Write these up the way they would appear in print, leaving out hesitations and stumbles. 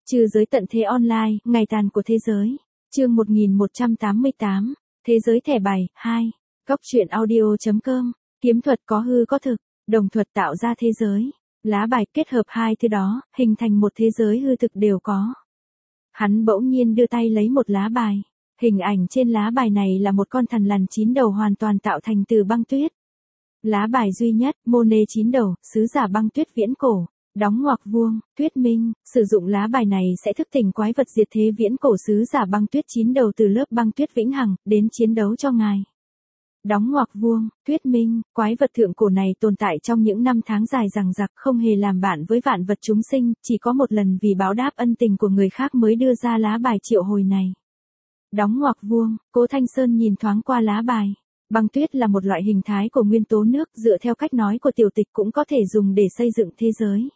Trừ giới tận thế online, ngày tàn của thế giới. Chương 1188, Thế giới thẻ bài, 2. Góc truyện audio.com, kiếm thuật có hư có thực, đồng thuật tạo ra thế giới. Lá bài kết hợp hai thứ đó, hình thành một thế giới hư thực đều có. Hắn bỗng nhiên đưa tay lấy một lá bài. Hình ảnh trên lá bài này là một con thằn lằn 9 đầu hoàn toàn tạo thành từ băng tuyết. Lá bài duy nhất, Monet 9 đầu, sứ giả băng tuyết viễn cổ. Đóng ngoặc vuông, thuyết minh, sử dụng lá bài này sẽ thức tỉnh quái vật diệt thế viễn cổ sứ giả băng tuyết 9 đầu từ lớp băng tuyết vĩnh hằng, đến chiến đấu cho ngài. Đóng ngoặc vuông, thuyết minh, quái vật thượng cổ này tồn tại trong những năm tháng dài dằng dặc không hề làm bạn với vạn vật chúng sinh, chỉ có một lần vì báo đáp ân tình của người khác mới đưa ra lá bài triệu hồi này. Đóng ngoặc vuông, Cố Thanh Sơn nhìn thoáng qua lá bài. Băng tuyết là một loại hình thái của nguyên tố nước, dựa theo cách nói của tiểu tịch cũng có thể dùng để xây dựng thế giới.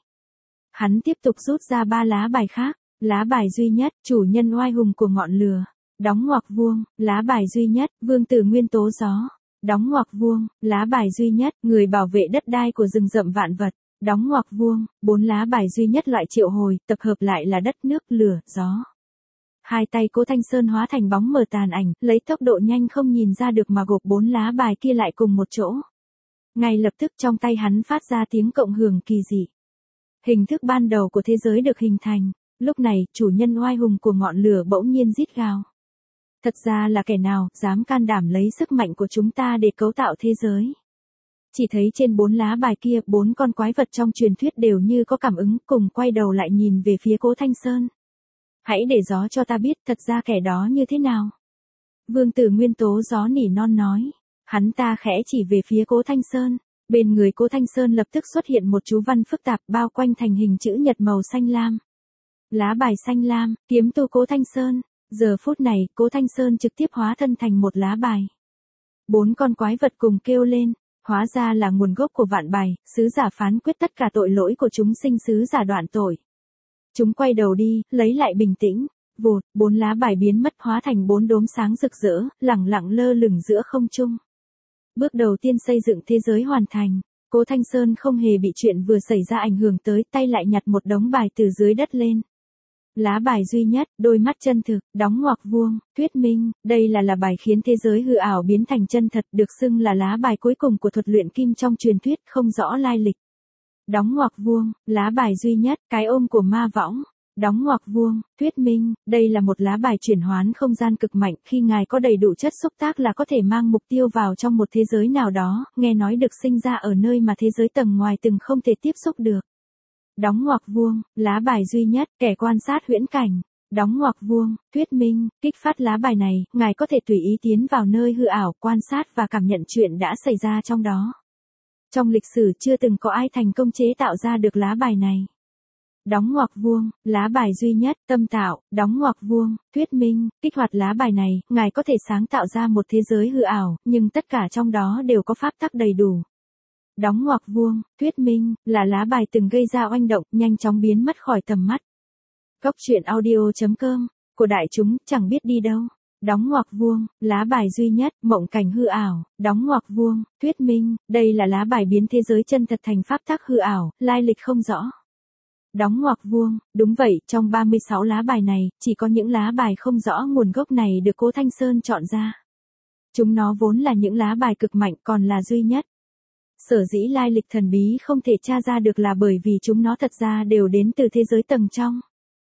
Hắn tiếp tục rút ra 3 lá bài khác. Lá bài duy nhất, chủ nhân oai hùng của ngọn lửa. Đóng ngoặc vuông, lá bài duy nhất, vương tử nguyên tố gió. Đóng ngoặc vuông, lá bài duy nhất, người bảo vệ đất đai của rừng rậm vạn vật. Đóng ngoặc vuông, 4 lá bài duy nhất loại triệu hồi, tập hợp lại là đất nước, lửa, gió. Hai tay Cố Thanh Sơn hóa thành bóng mờ tàn ảnh, lấy tốc độ nhanh không nhìn ra được mà gộp 4 lá bài kia lại cùng một chỗ. Ngay lập tức trong tay hắn phát ra tiếng cộng hưởng kỳ dị. Hình thức ban đầu của thế giới được hình thành. Lúc này, chủ nhân oai hùng của ngọn lửa bỗng nhiên rít gào. Thật ra là kẻ nào dám can đảm lấy sức mạnh của chúng ta để cấu tạo thế giới. Chỉ thấy trên 4 lá bài kia, 4 con quái vật trong truyền thuyết đều như có cảm ứng, cùng quay đầu lại nhìn về phía Cố Thanh Sơn. Hãy để gió cho ta biết thật ra kẻ đó như thế nào. Vương tử nguyên tố gió nỉ non nói. Hắn ta khẽ chỉ về phía Cố Thanh Sơn. Bên người Cố Thanh Sơn lập tức xuất hiện một chú văn phức tạp bao quanh thành hình chữ nhật màu xanh lam. Lá bài xanh lam, kiếm tu Cố Thanh Sơn. Giờ phút này, Cố Thanh Sơn trực tiếp hóa thân thành một lá bài. 4 con quái vật cùng kêu lên. Hóa ra là nguồn gốc của vạn bài, sứ giả phán quyết tất cả tội lỗi của chúng sinh, sứ giả đoạn tội. Chúng quay đầu đi, lấy lại bình tĩnh. Vụt, 4 lá bài biến mất hóa thành 4 đốm sáng rực rỡ, lẳng lặng lơ lửng giữa không trung. Bước đầu tiên xây dựng thế giới hoàn thành. Cố Thanh Sơn không hề bị chuyện vừa xảy ra ảnh hưởng tới, tay lại nhặt một đống bài từ dưới đất lên. Lá bài duy nhất, đôi mắt chân thực, đóng ngoặc vuông, thuyết minh, đây là lá bài khiến thế giới hư ảo biến thành chân thật, được xưng là lá bài cuối cùng của thuật luyện kim trong truyền thuyết, không rõ lai lịch. Đóng ngoặc vuông, lá bài duy nhất, cái ôm của ma võng. Đóng ngoặc vuông, thuyết minh, đây là một lá bài chuyển hoán không gian cực mạnh, khi ngài có đầy đủ chất xúc tác là có thể mang mục tiêu vào trong một thế giới nào đó, nghe nói được sinh ra ở nơi mà thế giới tầng ngoài từng không thể tiếp xúc được. Đóng ngoặc vuông, lá bài duy nhất, kẻ quan sát huyễn cảnh. Đóng ngoặc vuông, thuyết minh, kích phát lá bài này, ngài có thể tùy ý tiến vào nơi hư ảo, quan sát và cảm nhận chuyện đã xảy ra trong đó. Trong lịch sử chưa từng có ai thành công chế tạo ra được lá bài này. Đóng ngoặc vuông, lá bài duy nhất, tâm tạo, đóng ngoặc vuông, thuyết minh, kích hoạt lá bài này, ngài có thể sáng tạo ra một thế giới hư ảo, nhưng tất cả trong đó đều có pháp tắc đầy đủ. Đóng ngoặc vuông, thuyết minh, là lá bài từng gây ra oanh động, nhanh chóng biến mất khỏi tầm mắt. Góc truyện audio.com, của đại chúng, chẳng biết đi đâu. Đóng ngoặc vuông, lá bài duy nhất, mộng cảnh hư ảo, đóng ngoặc vuông, thuyết minh, đây là lá bài biến thế giới chân thật thành pháp tắc hư ảo, lai lịch không rõ. Đóng ngoặc vuông, đúng vậy, trong 36 lá bài này, chỉ có những lá bài không rõ nguồn gốc này được Cố Thanh Sơn chọn ra. Chúng nó vốn là những lá bài cực mạnh, còn là duy nhất. Sở dĩ lai lịch thần bí không thể tra ra được là bởi vì chúng nó thật ra đều đến từ thế giới tầng trong.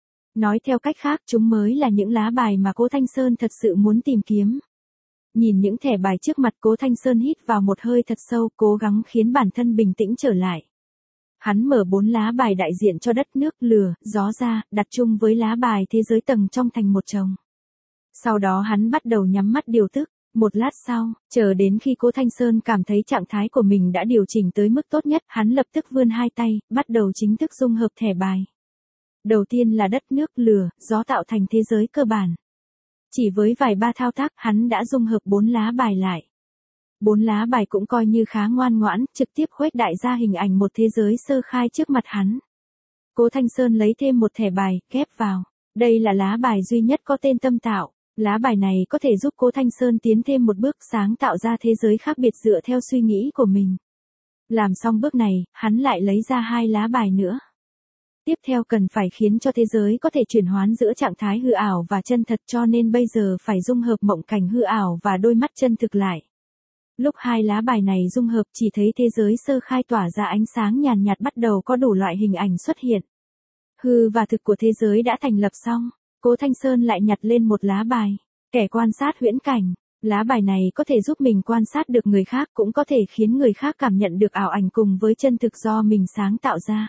Nói theo cách khác, chúng mới là những lá bài mà Cố Thanh Sơn thật sự muốn tìm kiếm. Nhìn những thẻ bài trước mặt, Cố Thanh Sơn hít vào một hơi thật sâu, cố gắng khiến bản thân bình tĩnh trở lại. Hắn mở 4 lá bài đại diện cho đất nước, lửa, gió ra, đặt chung với lá bài thế giới tầng trong thành một chồng. Sau đó hắn bắt đầu nhắm mắt điều tức. Một lát sau, chờ đến khi Cố Thanh Sơn cảm thấy trạng thái của mình đã điều chỉnh tới mức tốt nhất, hắn lập tức vươn hai tay, bắt đầu chính thức dung hợp thẻ bài. Đầu tiên là đất nước, lửa, gió tạo thành thế giới cơ bản. Chỉ với vài ba thao tác, hắn đã dung hợp 4 lá bài lại. 4 lá bài cũng coi như khá ngoan ngoãn, trực tiếp khuếch đại ra hình ảnh một thế giới sơ khai trước mặt hắn. Cố Thanh Sơn lấy thêm một thẻ bài, ghép vào. Đây là lá bài duy nhất có tên tâm tạo. Lá bài này có thể giúp Cố Thanh Sơn tiến thêm một bước, sáng tạo ra thế giới khác biệt dựa theo suy nghĩ của mình. Làm xong bước này, hắn lại lấy ra 2 lá bài nữa. Tiếp theo cần phải khiến cho thế giới có thể chuyển hoán giữa trạng thái hư ảo và chân thật, cho nên bây giờ phải dung hợp mộng cảnh hư ảo và đôi mắt chân thực lại. Lúc hai lá bài này dung hợp chỉ thấy thế giới sơ khai tỏa ra ánh sáng nhàn nhạt, bắt đầu có đủ loại hình ảnh xuất hiện. Hư và thực của thế giới đã thành lập xong. Cố Thanh Sơn lại nhặt lên một lá bài. Kẻ quan sát huyễn cảnh. Lá bài này có thể giúp mình quan sát được người khác, cũng có thể khiến người khác cảm nhận được ảo ảnh cùng với chân thực do mình sáng tạo ra.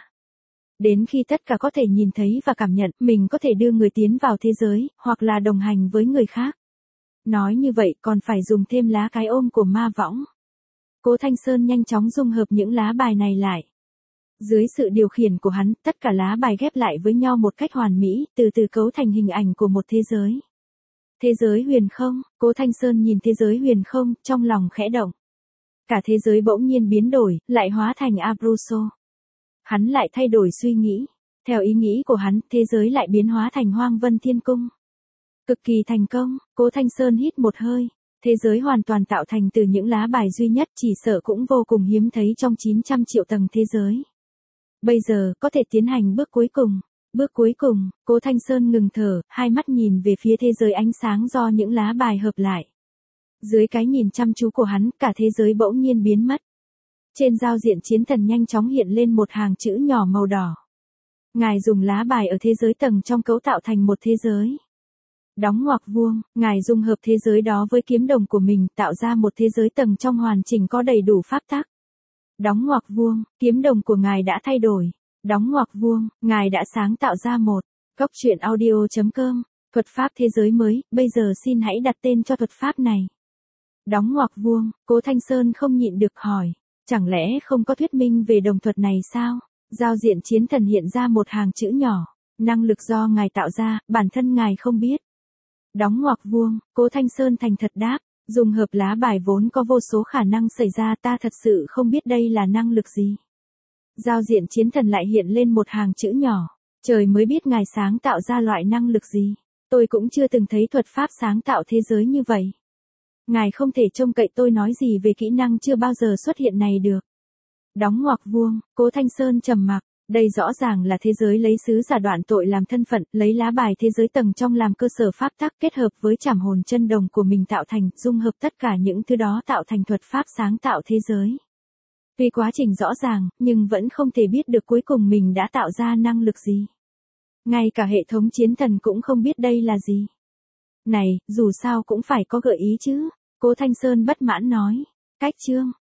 Đến khi tất cả có thể nhìn thấy và cảm nhận, mình có thể đưa người tiến vào thế giới, hoặc là đồng hành với người khác. Nói như vậy còn phải dùng thêm lá cái ôm của ma võng. Cố Thanh Sơn nhanh chóng dung hợp những lá bài này lại. Dưới sự điều khiển của hắn, tất cả lá bài ghép lại với nhau một cách hoàn mỹ, từ từ cấu thành hình ảnh của một thế giới. Thế giới huyền không, Cố Thanh Sơn nhìn thế giới huyền không, trong lòng khẽ động. Cả thế giới bỗng nhiên biến đổi, lại hóa thành Abruzzo. Hắn lại thay đổi suy nghĩ. Theo ý nghĩ của hắn, thế giới lại biến hóa thành Hoang Vân Thiên Cung. Cực kỳ thành công, Cố Thanh Sơn hít một hơi. Thế giới hoàn toàn tạo thành từ những lá bài duy nhất, chỉ sợ cũng vô cùng hiếm thấy trong 900 triệu tầng thế giới. Bây giờ, có thể tiến hành bước cuối cùng. Bước cuối cùng, Cố Thanh Sơn ngừng thở, hai mắt nhìn về phía thế giới ánh sáng do những lá bài hợp lại. Dưới cái nhìn chăm chú của hắn, cả thế giới bỗng nhiên biến mất. Trên giao diện chiến thần nhanh chóng hiện lên một hàng chữ nhỏ màu đỏ. Ngài dùng lá bài ở thế giới tầng trong cấu tạo thành một thế giới. Đóng ngoặc vuông, Ngài dung hợp thế giới đó với kiếm đồng của mình, tạo ra một thế giới tầng trong hoàn chỉnh có đầy đủ pháp tắc. Đóng ngoặc vuông, kiếm đồng của Ngài đã thay đổi. Đóng ngoặc vuông, Ngài đã sáng tạo ra một. Góc truyện audio.com, thuật pháp thế giới mới, bây giờ xin hãy đặt tên cho thuật pháp này. Đóng ngoặc vuông, Cố Thanh Sơn không nhịn được hỏi, chẳng lẽ không có thuyết minh về đồng thuật này sao? Giao diện chiến thần hiện ra một hàng chữ nhỏ, năng lực do Ngài tạo ra, bản thân Ngài không biết. Đóng ngoặc vuông, Cố Thanh Sơn thành thật đáp, dùng hợp lá bài vốn có vô số khả năng xảy ra, ta thật sự không biết đây là năng lực gì. Giao diện chiến thần lại hiện lên một hàng chữ nhỏ, trời mới biết Ngài sáng tạo ra loại năng lực gì, tôi cũng chưa từng thấy thuật pháp sáng tạo thế giới như vậy. Ngài không thể trông cậy tôi nói gì về kỹ năng chưa bao giờ xuất hiện này được. Đóng ngoặc vuông, Cố Thanh Sơn trầm mặc, đây rõ ràng là thế giới lấy sứ giả đoạn tội làm thân phận, lấy lá bài thế giới tầng trong làm cơ sở pháp tắc, kết hợp với trảm hồn chân đồng của mình tạo thành, dung hợp tất cả những thứ đó tạo thành thuật pháp sáng tạo thế giới. Tuy quá trình rõ ràng, nhưng vẫn không thể biết được cuối cùng mình đã tạo ra năng lực gì. Ngay cả hệ thống chiến thần cũng không biết đây là gì. Này, dù sao cũng phải có gợi ý chứ, Cố Thanh Sơn bất mãn nói. Cách chương